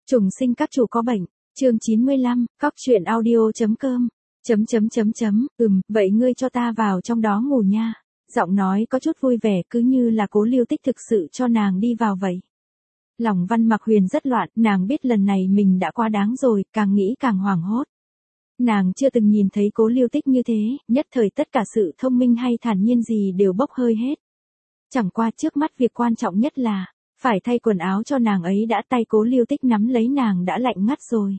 Trùng sinh các chủ có bệnh. Chương 95, cóc-truyện-audio.com. Vậy ngươi cho ta vào trong đó ngủ nha. Giọng nói có chút vui vẻ, cứ như là Cố Lưu Tích thực sự cho nàng đi vào vậy. Lòng Văn Mặc Huyền rất loạn, nàng biết lần này mình đã quá đáng rồi, càng nghĩ càng hoảng hốt. Nàng chưa từng nhìn thấy Cố Lưu Tích như thế, nhất thời tất cả sự thông minh hay thản nhiên gì đều bốc hơi hết. Chẳng qua trước mắt việc quan trọng nhất là phải thay quần áo cho nàng ấy đã, tay Cố Lưu Tích nắm lấy nàng đã lạnh ngắt rồi.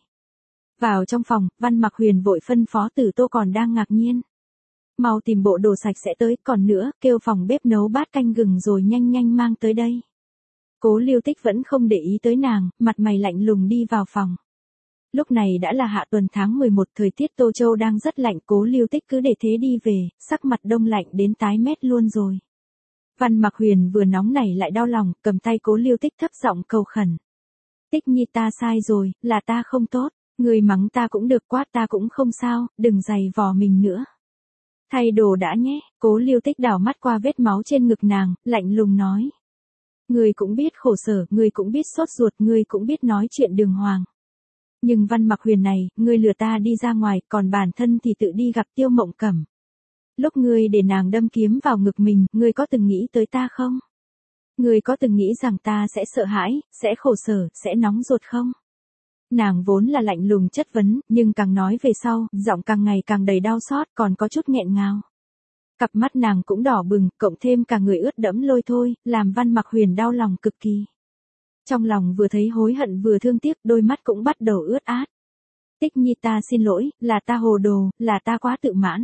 Vào trong phòng, Văn Mặc Huyền vội phân phó Tử Tô còn đang ngạc nhiên. Mau tìm bộ đồ sạch sẽ tới, còn nữa, kêu phòng bếp nấu bát canh gừng rồi nhanh nhanh mang tới đây. Cố Lưu Tích vẫn không để ý tới nàng, mặt mày lạnh lùng đi vào phòng. Lúc này đã là hạ tuần tháng 11, thời tiết Tô Châu đang rất lạnh, Cố Lưu Tích cứ để thế đi về, sắc mặt đông lạnh đến tái mét luôn rồi. Văn Mặc Huyền vừa nóng nảy lại đau lòng, cầm tay Cố Lưu Tích thấp giọng cầu khẩn. Tích nhi, ta sai rồi, là ta không tốt, người mắng ta cũng được, quát ta cũng không sao, đừng giày vò mình nữa. Thay đồ đã nhé. Cố Lưu Tích đảo mắt qua vết máu trên ngực nàng, lạnh lùng nói. Ngươi cũng biết khổ sở, ngươi cũng biết sốt ruột, ngươi cũng biết nói chuyện đường hoàng. Nhưng Văn Mặc Huyền này, ngươi lừa ta đi ra ngoài, còn bản thân thì tự đi gặp Tiêu Mộng Cẩm. Lúc ngươi để nàng đâm kiếm vào ngực mình, ngươi có từng nghĩ tới ta không? Ngươi có từng nghĩ rằng ta sẽ sợ hãi, sẽ khổ sở, sẽ nóng ruột không? Nàng vốn là lạnh lùng chất vấn, nhưng càng nói về sau, giọng càng ngày càng đầy đau xót, còn có chút nghẹn ngào. Cặp mắt nàng cũng đỏ bừng, cộng thêm cả người ướt đẫm lôi thôi, làm Văn Mặc Huyền đau lòng cực kỳ. Trong lòng vừa thấy hối hận vừa thương tiếc, đôi mắt cũng bắt đầu ướt át. Tích nhi, ta xin lỗi, là ta hồ đồ, là ta quá tự mãn.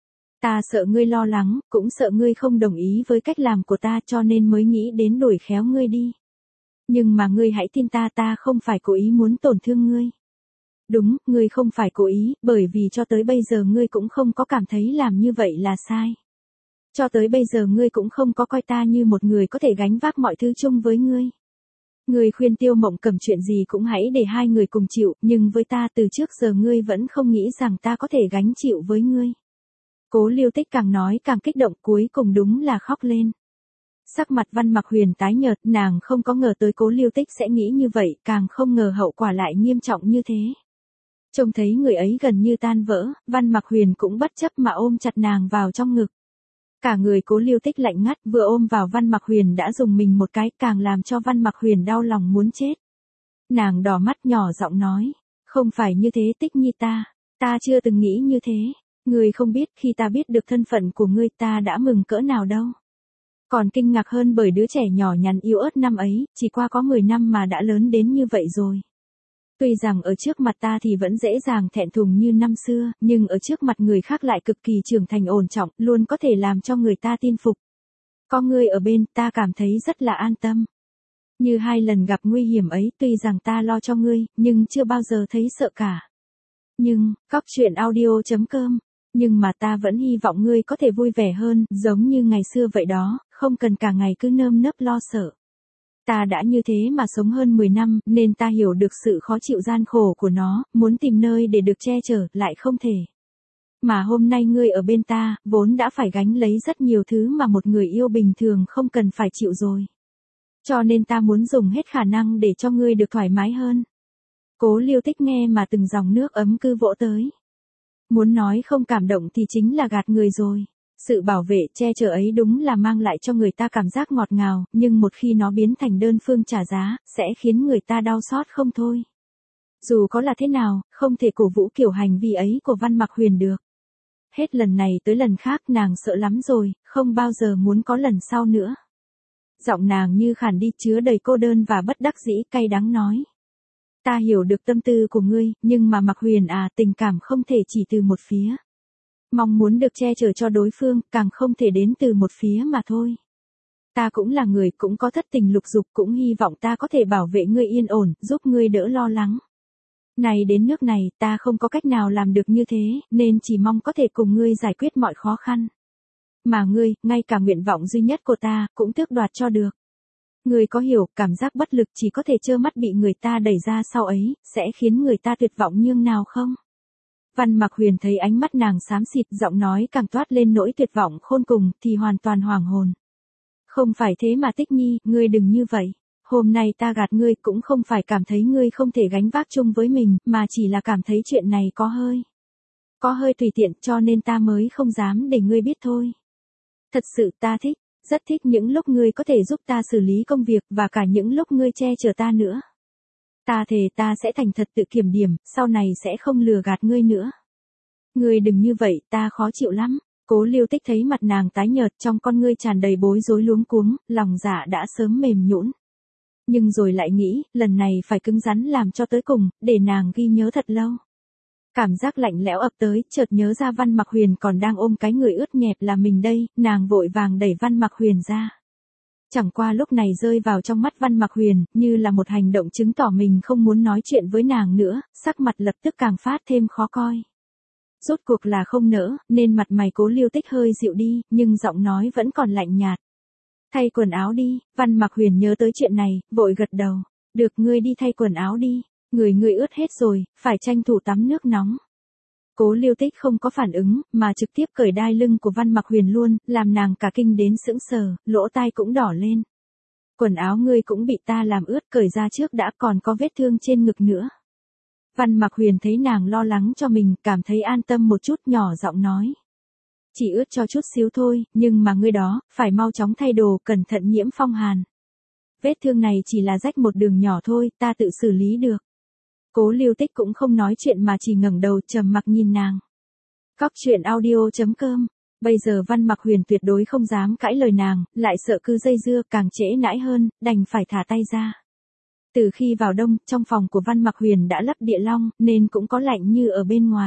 Ta sợ ngươi lo lắng, cũng sợ ngươi không đồng ý với cách làm của ta, cho nên mới nghĩ đến đuổi khéo ngươi đi. Nhưng mà ngươi hãy tin ta, ta không phải cố ý muốn tổn thương ngươi. Đúng, ngươi không phải cố ý, bởi vì cho tới bây giờ ngươi cũng không có cảm thấy làm như vậy là sai. Cho tới bây giờ ngươi cũng không có coi ta như một người có thể gánh vác mọi thứ chung với ngươi. Ngươi khuyên Tiêu Mộng Cẩm chuyện gì cũng hãy để hai người cùng chịu, nhưng với ta từ trước giờ ngươi vẫn không nghĩ rằng ta có thể gánh chịu với ngươi. Cố Lưu Tích càng nói càng kích động, cuối cùng đúng là khóc lên. Sắc mặt Văn Mặc Huyền tái nhợt, nàng không có ngờ tới Cố Lưu Tích sẽ nghĩ như vậy, càng không ngờ hậu quả lại nghiêm trọng như thế. Trông thấy người ấy gần như tan vỡ, Văn Mặc Huyền cũng bất chấp mà ôm chặt nàng vào trong ngực. Cả người Cố Lưu Tích lạnh ngắt, vừa ôm vào Văn Mặc Huyền đã dùng mình một cái, càng làm cho Văn Mặc Huyền đau lòng muốn chết. Nàng đỏ mắt nhỏ giọng nói, không phải như thế Tích nhi, ta chưa từng nghĩ như thế. Ngươi không biết, khi ta biết được thân phận của ngươi ta đã mừng cỡ nào đâu. Còn kinh ngạc hơn bởi đứa trẻ nhỏ nhắn yếu ớt năm ấy, chỉ qua có 10 năm mà đã lớn đến như vậy rồi. Tuy rằng ở trước mặt ta thì vẫn dễ dàng thẹn thùng như năm xưa, nhưng ở trước mặt người khác lại cực kỳ trưởng thành ổn trọng, luôn có thể làm cho người ta tin phục. Có ngươi ở bên, ta cảm thấy rất là an tâm. Như 2 lần gặp nguy hiểm ấy, tuy rằng ta lo cho ngươi, nhưng chưa bao giờ thấy sợ cả. Nhưng, cóc-truyện-audio.com. Nhưng mà ta vẫn hy vọng ngươi có thể vui vẻ hơn, giống như ngày xưa vậy đó, không cần cả ngày cứ nơm nớp lo sợ. Ta đã như thế mà sống hơn 10 năm, nên ta hiểu được sự khó chịu gian khổ của nó, muốn tìm nơi để được che chở, lại không thể. Mà hôm nay ngươi ở bên ta, vốn đã phải gánh lấy rất nhiều thứ mà một người yêu bình thường không cần phải chịu rồi. Cho nên ta muốn dùng hết khả năng để cho ngươi được thoải mái hơn. Cố Lưu Tích nghe mà từng dòng nước ấm cứ vỗ tới. Muốn nói không cảm động thì chính là gạt người rồi. Sự bảo vệ, che chở ấy đúng là mang lại cho người ta cảm giác ngọt ngào, nhưng một khi nó biến thành đơn phương trả giá, sẽ khiến người ta đau xót không thôi. Dù có là thế nào, không thể cổ vũ kiểu hành vi ấy của Văn Mặc Huyền được. Hết lần này tới lần khác nàng sợ lắm rồi, không bao giờ muốn có lần sau nữa. Giọng nàng như khàn đi, chứa đầy cô đơn và bất đắc dĩ, cay đắng nói. Ta hiểu được tâm tư của ngươi, nhưng mà Mặc Huyền à, tình cảm không thể chỉ từ một phía. Mong muốn được che chở cho đối phương, càng không thể đến từ một phía mà thôi. Ta cũng là người, cũng có thất tình lục dục, cũng hy vọng ta có thể bảo vệ ngươi yên ổn, giúp ngươi đỡ lo lắng. Này đến nước này, ta không có cách nào làm được như thế, nên chỉ mong có thể cùng ngươi giải quyết mọi khó khăn. Mà ngươi, ngay cả nguyện vọng duy nhất của ta, cũng tước đoạt cho được. Ngươi có hiểu, cảm giác bất lực chỉ có thể trơ mắt bị người ta đẩy ra sau ấy, sẽ khiến người ta tuyệt vọng nhường nào không? Văn Mặc Huyền thấy ánh mắt nàng xám xịt, giọng nói càng toát lên nỗi tuyệt vọng khôn cùng, thì hoàn toàn hoảng hồn. Không phải thế mà Tích nhi, ngươi đừng như vậy. Hôm nay ta gạt ngươi cũng không phải cảm thấy ngươi không thể gánh vác chung với mình, mà chỉ là cảm thấy chuyện này có hơi tùy tiện cho nên ta mới không dám để ngươi biết thôi. Thật sự ta thích, rất thích những lúc ngươi có thể giúp ta xử lý công việc và cả những lúc ngươi che chở ta nữa. Ta thề ta sẽ thành thật tự kiểm điểm, sau này sẽ không lừa gạt ngươi nữa. Ngươi đừng như vậy, ta khó chịu lắm. Cố Lưu Tích thấy mặt nàng tái nhợt, trong con ngươi tràn đầy bối rối luống cuống, lòng dạ đã sớm mềm nhũn. Nhưng rồi lại nghĩ, lần này phải cứng rắn làm cho tới cùng, để nàng ghi nhớ thật lâu. Cảm giác lạnh lẽo ập tới, chợt nhớ ra Văn Mặc Huyền còn đang ôm cái người ướt nhẹp là mình đây, nàng vội vàng đẩy Văn Mặc Huyền ra. Chẳng qua lúc này rơi vào trong mắt Văn Mặc Huyền, như là một hành động chứng tỏ mình không muốn nói chuyện với nàng nữa, sắc mặt lập tức càng phát thêm khó coi. Rốt cuộc là không nỡ, nên mặt mày Cố Lưu Tích hơi dịu đi, nhưng giọng nói vẫn còn lạnh nhạt. Thay quần áo đi, Văn Mặc Huyền nhớ tới chuyện này, vội gật đầu. Được, ngươi đi thay quần áo đi, người ướt hết rồi, phải tranh thủ tắm nước nóng. Cố Lưu Tích không có phản ứng, mà trực tiếp cởi đai lưng của Văn Mặc Huyền luôn, làm nàng cả kinh đến sững sờ, lỗ tai cũng đỏ lên. Quần áo ngươi cũng bị ta làm ướt, cởi ra trước đã, còn có vết thương trên ngực nữa. Văn Mặc Huyền thấy nàng lo lắng cho mình, cảm thấy an tâm một chút, nhỏ giọng nói. Chỉ ướt cho chút xíu thôi, nhưng mà ngươi đó, phải mau chóng thay đồ, cẩn thận nhiễm phong hàn. Vết thương này chỉ là rách một đường nhỏ thôi, ta tự xử lý được. Cố Lưu Tích cũng không nói chuyện mà chỉ ngẩng đầu trầm mặc nhìn nàng. Cóc truyện audio.com. Bây giờ Văn Mặc Huyền tuyệt đối không dám cãi lời nàng, lại sợ cứ dây dưa càng trễ nãi hơn, đành phải thả tay ra. Từ khi vào đông, trong phòng của Văn Mặc Huyền đã lắp địa long, nên cũng có lạnh như ở bên ngoài.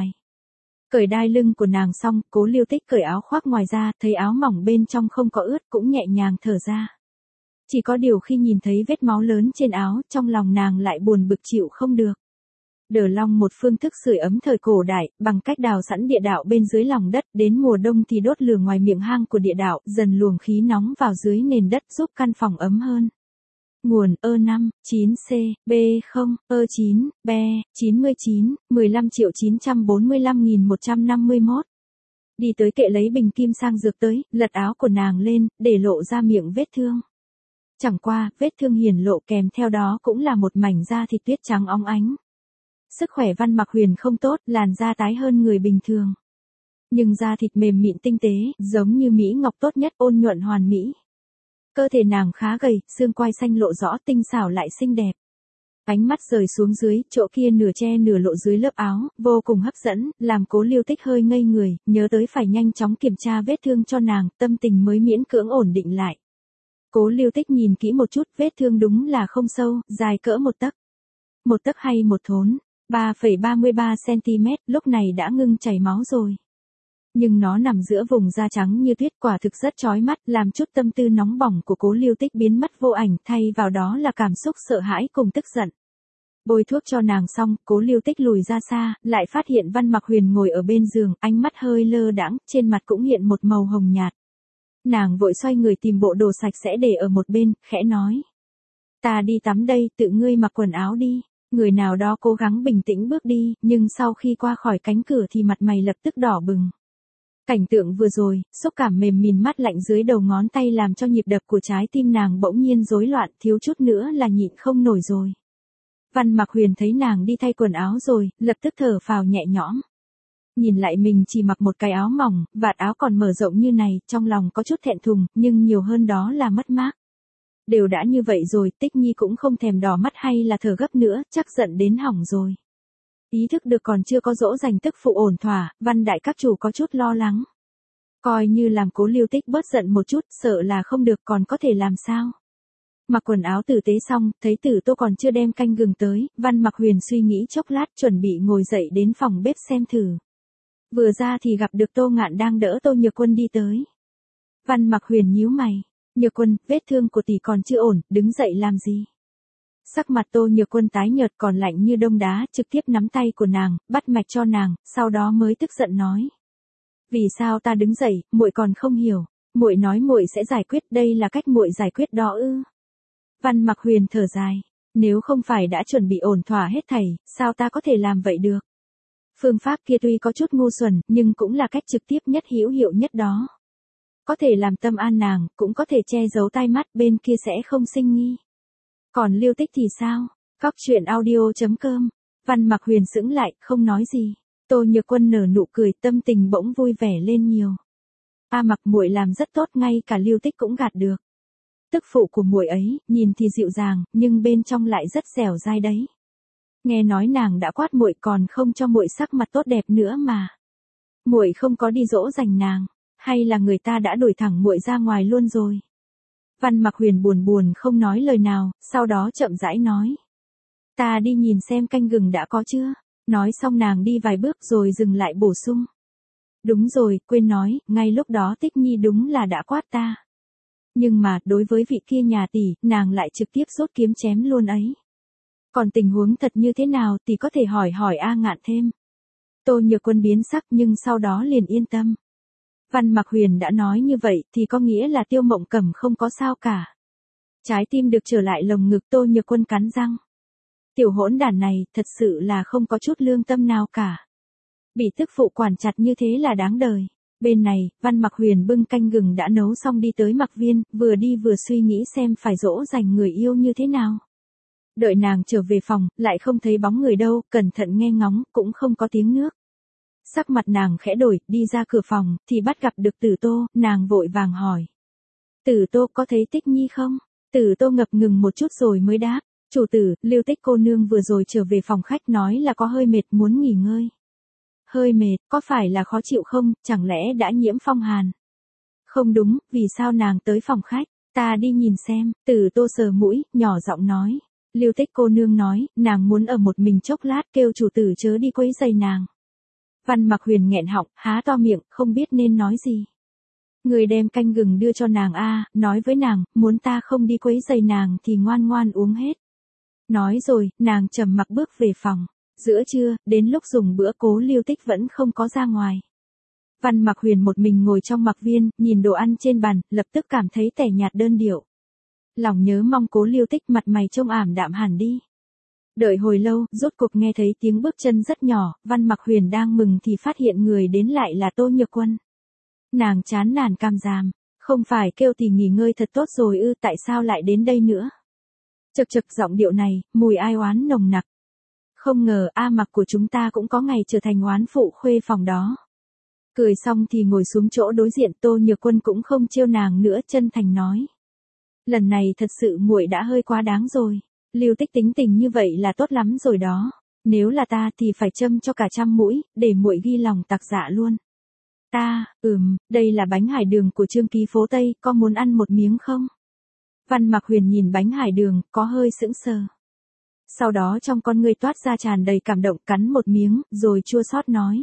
Cởi đai lưng của nàng xong, Cố Lưu Tích cởi áo khoác ngoài ra, thấy áo mỏng bên trong không có ướt cũng nhẹ nhàng thở ra. Chỉ có điều khi nhìn thấy vết máu lớn trên áo, trong lòng nàng lại buồn bực chịu không được. Đờ long một phương thức sưởi ấm thời cổ đại, bằng cách đào sẵn địa đạo bên dưới lòng đất, đến mùa đông thì đốt lửa ngoài miệng hang của địa đạo, dần luồng khí nóng vào dưới nền đất giúp căn phòng ấm hơn. Nguồn E5, 9C, B0, E9, B, 99, 15.945.151. Đi tới kệ lấy bình kim sang dược tới, lật áo của nàng lên, để lộ ra miệng vết thương. Chẳng qua, vết thương hiển lộ kèm theo đó cũng là một mảnh da thịt tuyết trắng óng ánh. Sức khỏe Văn Mặc Huyền không tốt, làn da tái hơn người bình thường. Nhưng da thịt mềm mịn tinh tế, giống như mỹ ngọc tốt nhất, ôn nhuận hoàn mỹ. Cơ thể nàng khá gầy, xương quai xanh lộ rõ, tinh xảo lại xinh đẹp. Ánh mắt rời xuống dưới, chỗ kia nửa che nửa lộ dưới lớp áo, vô cùng hấp dẫn, làm Cố Lưu Tích hơi ngây người, nhớ tới phải nhanh chóng kiểm tra vết thương cho nàng, tâm tình mới miễn cưỡng ổn định lại. Cố Lưu Tích nhìn kỹ một chút, vết thương đúng là không sâu, dài cỡ 1 tấc. 1 tấc hay 1 thốn, 3,33 cm, lúc này đã ngưng chảy máu rồi. Nhưng nó nằm giữa vùng da trắng như tuyết, quả thực rất chói mắt, làm chút tâm tư nóng bỏng của Cố Lưu Tích biến mất vô ảnh, thay vào đó là cảm xúc sợ hãi cùng tức giận. Bôi thuốc cho nàng xong, Cố Lưu Tích lùi ra xa, lại phát hiện Văn Mặc Huyền ngồi ở bên giường, ánh mắt hơi lơ đãng, trên mặt cũng hiện một màu hồng nhạt. Nàng vội xoay người tìm bộ đồ sạch sẽ để ở một bên, khẽ nói. Ta đi tắm đây, tự ngươi mặc quần áo đi. Người nào đó cố gắng bình tĩnh bước đi, nhưng sau khi qua khỏi cánh cửa thì mặt mày lập tức đỏ bừng. Cảnh tượng vừa rồi, xúc cảm mềm mìn mát lạnh dưới đầu ngón tay làm cho nhịp đập của trái tim nàng bỗng nhiên rối loạn, thiếu chút nữa là nhịn không nổi rồi. Văn Mặc Huyền thấy nàng đi thay quần áo rồi, lập tức thở phào nhẹ nhõm. Nhìn lại mình chỉ mặc một cái áo mỏng, vạt áo còn mở rộng như này, trong lòng có chút thẹn thùng, nhưng nhiều hơn đó là mất mát. Đều đã như vậy rồi, Tích Nhi cũng không thèm đỏ mắt hay là thở gấp nữa, chắc giận đến hỏng rồi. Ý thức được còn chưa có dỗ dành tức phụ ổn thỏa, Văn đại các chủ có chút lo lắng. Coi như làm Cố Lưu Tích bớt giận một chút, sợ là không được, còn có thể làm sao. Mặc quần áo tử tế xong, thấy Tử Tô còn chưa đem canh gừng tới, Văn Mặc Huyền suy nghĩ chốc lát chuẩn bị ngồi dậy đến phòng bếp xem thử. Vừa ra thì gặp được Tô Ngạn đang đỡ Tô Nhược Quân đi tới. Văn Mặc Huyền nhíu mày. Nhược Quân, vết thương của tỷ còn chưa ổn, đứng dậy làm gì? Sắc mặt Tô Nhược Quân tái nhợt còn lạnh như đông đá, trực tiếp nắm tay của nàng, bắt mạch cho nàng, sau đó mới tức giận nói. Vì sao ta đứng dậy, muội còn không hiểu, muội nói muội sẽ giải quyết, đây là cách muội giải quyết đó ư? Văn Mặc Huyền thở dài, nếu không phải đã chuẩn bị ổn thỏa hết thảy, sao ta có thể làm vậy được? Phương pháp kia tuy có chút ngu xuẩn, nhưng cũng là cách trực tiếp nhất hữu hiệu nhất đó. Có thể làm tâm an nàng, cũng có thể che giấu tai mắt bên kia sẽ không sinh nghi. Còn Lưu Tích thì sao? Cóc truyện audio.com. Văn Mặc Huyền sững lại, không nói gì. Tô Nhược Quân nở nụ cười, tâm tình bỗng vui vẻ lên nhiều. Mặc muội làm rất tốt, ngay cả Lưu Tích cũng gạt được. Tức phụ của muội ấy, nhìn thì dịu dàng, nhưng bên trong lại rất dẻo dai đấy. Nghe nói nàng đã quát muội còn không cho muội sắc mặt tốt đẹp nữa mà. Muội không có đi dỗ dành nàng, hay là người ta đã đuổi thẳng muội ra ngoài luôn rồi? Văn Mặc Huyền buồn buồn không nói lời nào, sau đó chậm rãi nói. Ta đi nhìn xem canh gừng đã có chưa? Nói xong nàng đi vài bước rồi dừng lại bổ sung. Đúng rồi, quên nói, ngay lúc đó Tích Nhi đúng là đã quát ta. Nhưng mà, đối với vị kia nhà tỷ, nàng lại trực tiếp rút kiếm chém luôn ấy. Còn tình huống thật như thế nào thì có thể hỏi A Ngạn thêm. Tô Nhược Quân biến sắc nhưng sau đó liền yên tâm. Văn Mặc Huyền đã nói như vậy thì có nghĩa là Tiêu Mộng Cẩm không có sao cả. Trái tim được trở lại lồng ngực, Tô Nhược Quân cắn răng. Tiểu hỗn đản này thật sự là không có chút lương tâm nào cả. Bị tức phụ quản chặt như thế là đáng đời. Bên này, Văn Mặc Huyền bưng canh gừng đã nấu xong đi tới Mặc Viên, vừa đi vừa suy nghĩ xem phải dỗ dành người yêu như thế nào. Đợi nàng trở về phòng, lại không thấy bóng người đâu, cẩn thận nghe ngóng, cũng không có tiếng nước. Sắc mặt nàng khẽ đổi, đi ra cửa phòng, thì bắt gặp được Tử Tô, nàng vội vàng hỏi. Tử Tô có thấy Tích Nhi không? Tử Tô ngập ngừng một chút rồi mới đáp. Chủ tử, Lưu Tích cô nương vừa rồi trở về phòng khách nói là có hơi mệt muốn nghỉ ngơi. Hơi mệt, có phải là khó chịu không, chẳng lẽ đã nhiễm phong hàn? Không đúng, vì sao nàng tới phòng khách? Ta đi nhìn xem. Tử Tô sờ mũi, nhỏ giọng nói. Lưu Tích cô nương nói, nàng muốn ở một mình chốc lát, kêu chủ tử chớ đi quấy rầy nàng. Văn Mặc Huyền nghẹn họng, há to miệng, không biết nên nói gì. Người đem canh gừng đưa cho nàng nói với nàng, muốn ta không đi quấy rầy nàng thì ngoan ngoan uống hết. Nói rồi, nàng trầm mặc bước về phòng. Giữa trưa, đến lúc dùng bữa Cố Lưu Tích vẫn không có ra ngoài. Văn Mặc Huyền một mình ngồi trong Mặc Viên, nhìn đồ ăn trên bàn, lập tức cảm thấy tẻ nhạt đơn điệu. Lòng nhớ mong Cố Lưu Tích, mặt mày trông ảm đạm hẳn đi. Đợi hồi lâu, rốt cuộc nghe thấy tiếng bước chân rất nhỏ, Văn Mặc Huyền đang mừng thì phát hiện người đến lại là Tô Nhược Quân. Nàng chán nản cam giảm, không phải kêu thì nghỉ ngơi thật tốt rồi ư, tại sao lại đến đây nữa? Chực chực, giọng điệu này, mùi ai oán nồng nặc. Không ngờ Mặc của chúng ta cũng có ngày trở thành oán phụ khuê phòng đó. Cười xong thì ngồi xuống chỗ đối diện, Tô Nhược Quân cũng không trêu nàng nữa, chân thành nói. Lần này thật sự muội đã hơi quá đáng rồi. Lưu Tích tính tình như vậy là tốt lắm rồi đó. Nếu là ta thì phải châm cho cả trăm mũi, để muội ghi lòng tặc dạ luôn. Đây là bánh hải đường của Trương Ký phố Tây, có muốn ăn một miếng không? Văn Mặc Huyền nhìn bánh hải đường, có hơi sững sờ. Sau đó trong con ngươi toát ra tràn đầy cảm động, cắn một miếng, rồi chua xót nói.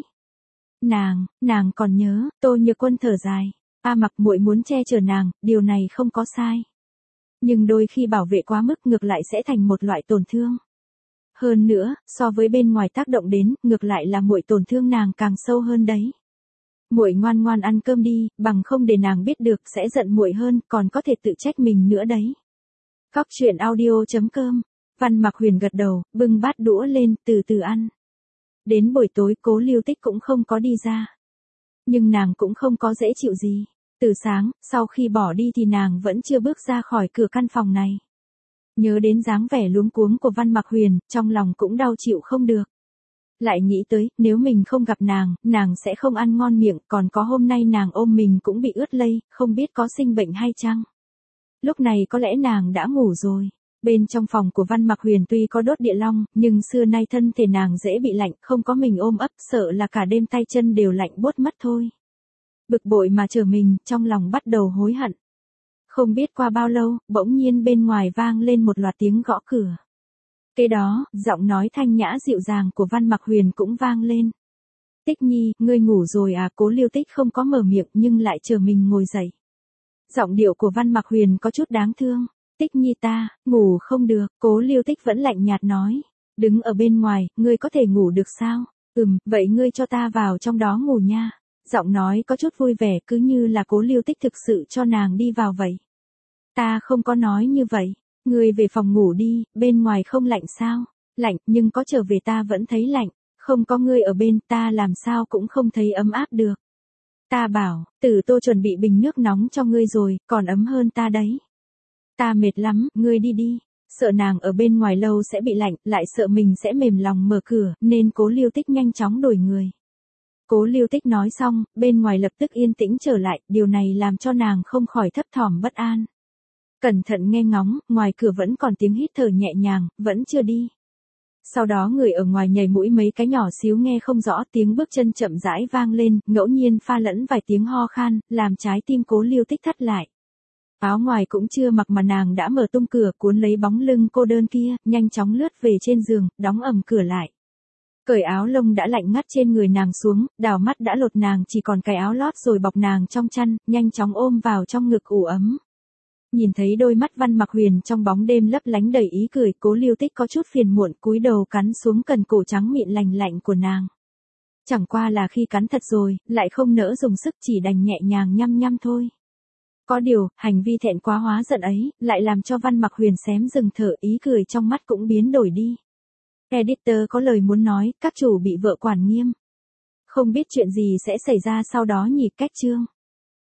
Nàng còn nhớ. Tô Nhược Quân thở dài. Mặc muội muốn che chở nàng, điều này không có sai. Nhưng đôi khi bảo vệ quá mức ngược lại sẽ thành một loại tổn thương. Hơn nữa, so với bên ngoài tác động đến, ngược lại là muội tổn thương nàng càng sâu hơn đấy. Muội ngoan ngoan ăn cơm đi, bằng không để nàng biết được sẽ giận muội hơn, còn có thể tự trách mình nữa đấy. Cóc truyện audio.com. Văn Mặc Huyền gật đầu, bưng bát đũa lên, từ từ ăn. Đến buổi tối Cố Lưu Tích cũng không có đi ra. Nhưng nàng cũng không có dễ chịu gì. Từ sáng, sau khi bỏ đi thì nàng vẫn chưa bước ra khỏi cửa căn phòng này. Nhớ đến dáng vẻ luống cuống của Văn Mặc Huyền, trong lòng cũng đau chịu không được. Lại nghĩ tới, nếu mình không gặp nàng sẽ không ăn ngon miệng, còn có hôm nay nàng ôm mình cũng bị ướt lây, không biết có sinh bệnh hay chăng. Lúc này có lẽ nàng đã ngủ rồi. Bên trong phòng của Văn Mặc Huyền tuy có đốt địa long, nhưng xưa nay thân thể nàng dễ bị lạnh, không có mình ôm ấp, sợ là cả đêm tay chân đều lạnh buốt mất thôi. Bực bội mà trở mình, trong lòng bắt đầu hối hận. Không biết qua bao lâu, bỗng nhiên bên ngoài vang lên một loạt tiếng gõ cửa. Kế đó, giọng nói thanh nhã dịu dàng của Văn Mặc Huyền cũng vang lên. Tích Nhi, ngươi ngủ rồi à? Cố Lưu Tích không có mở miệng nhưng lại chờ mình ngồi dậy. Giọng điệu của Văn Mặc Huyền có chút đáng thương. Tích Nhi ta, ngủ không được. Cố Lưu Tích vẫn lạnh nhạt nói. Đứng ở bên ngoài, ngươi có thể ngủ được sao? Vậy ngươi cho ta vào trong đó ngủ nha. Giọng nói có chút vui vẻ, cứ như là Cố Lưu Tích thực sự cho nàng đi vào vậy. Ta không có nói như vậy. Ngươi về phòng ngủ đi, bên ngoài không lạnh sao? Lạnh, nhưng có trở về ta vẫn thấy lạnh. Không có ngươi ở bên, ta làm sao cũng không thấy ấm áp được. Ta bảo, Tử Tô chuẩn bị bình nước nóng cho ngươi rồi, còn ấm hơn ta đấy. Ta mệt lắm, ngươi đi đi. Sợ nàng ở bên ngoài lâu sẽ bị lạnh, lại sợ mình sẽ mềm lòng mở cửa, nên Cố Lưu Tích nhanh chóng đổi người. Cố Lưu Tích nói xong, bên ngoài lập tức yên tĩnh trở lại, điều này làm cho nàng không khỏi thấp thỏm bất an. Cẩn thận nghe ngóng, ngoài cửa vẫn còn tiếng hít thở nhẹ nhàng, vẫn chưa đi. Sau đó người ở ngoài nhảy mũi mấy cái nhỏ xíu nghe không rõ, tiếng bước chân chậm rãi vang lên, ngẫu nhiên pha lẫn vài tiếng ho khan, làm trái tim Cố Lưu Tích thắt lại. Áo ngoài cũng chưa mặc mà nàng đã mở tung cửa, cuốn lấy bóng lưng cô đơn kia, nhanh chóng lướt về trên giường, đóng ầm cửa lại. Cởi áo lông đã lạnh ngắt trên người nàng xuống, đảo mắt đã lột nàng chỉ còn cái áo lót rồi bọc nàng trong chăn, nhanh chóng ôm vào trong ngực ủ ấm. Nhìn thấy đôi mắt Văn Mặc Huyền trong bóng đêm lấp lánh đầy ý cười, Cố Lưu Tích có chút phiền muộn, cúi đầu cắn xuống cần cổ trắng mịn lành lạnh của nàng. Chẳng qua là khi cắn thật rồi, lại không nỡ dùng sức, chỉ đành nhẹ nhàng nhăm nhăm thôi. Có điều, hành vi thẹn quá hóa giận ấy, lại làm cho Văn Mặc Huyền xém dừng thở, ý cười trong mắt cũng biến đổi đi. Editor có lời muốn nói, các chủ bị vợ quản nghiêm. Không biết chuyện gì sẽ xảy ra sau đó nhỉ, cách chương.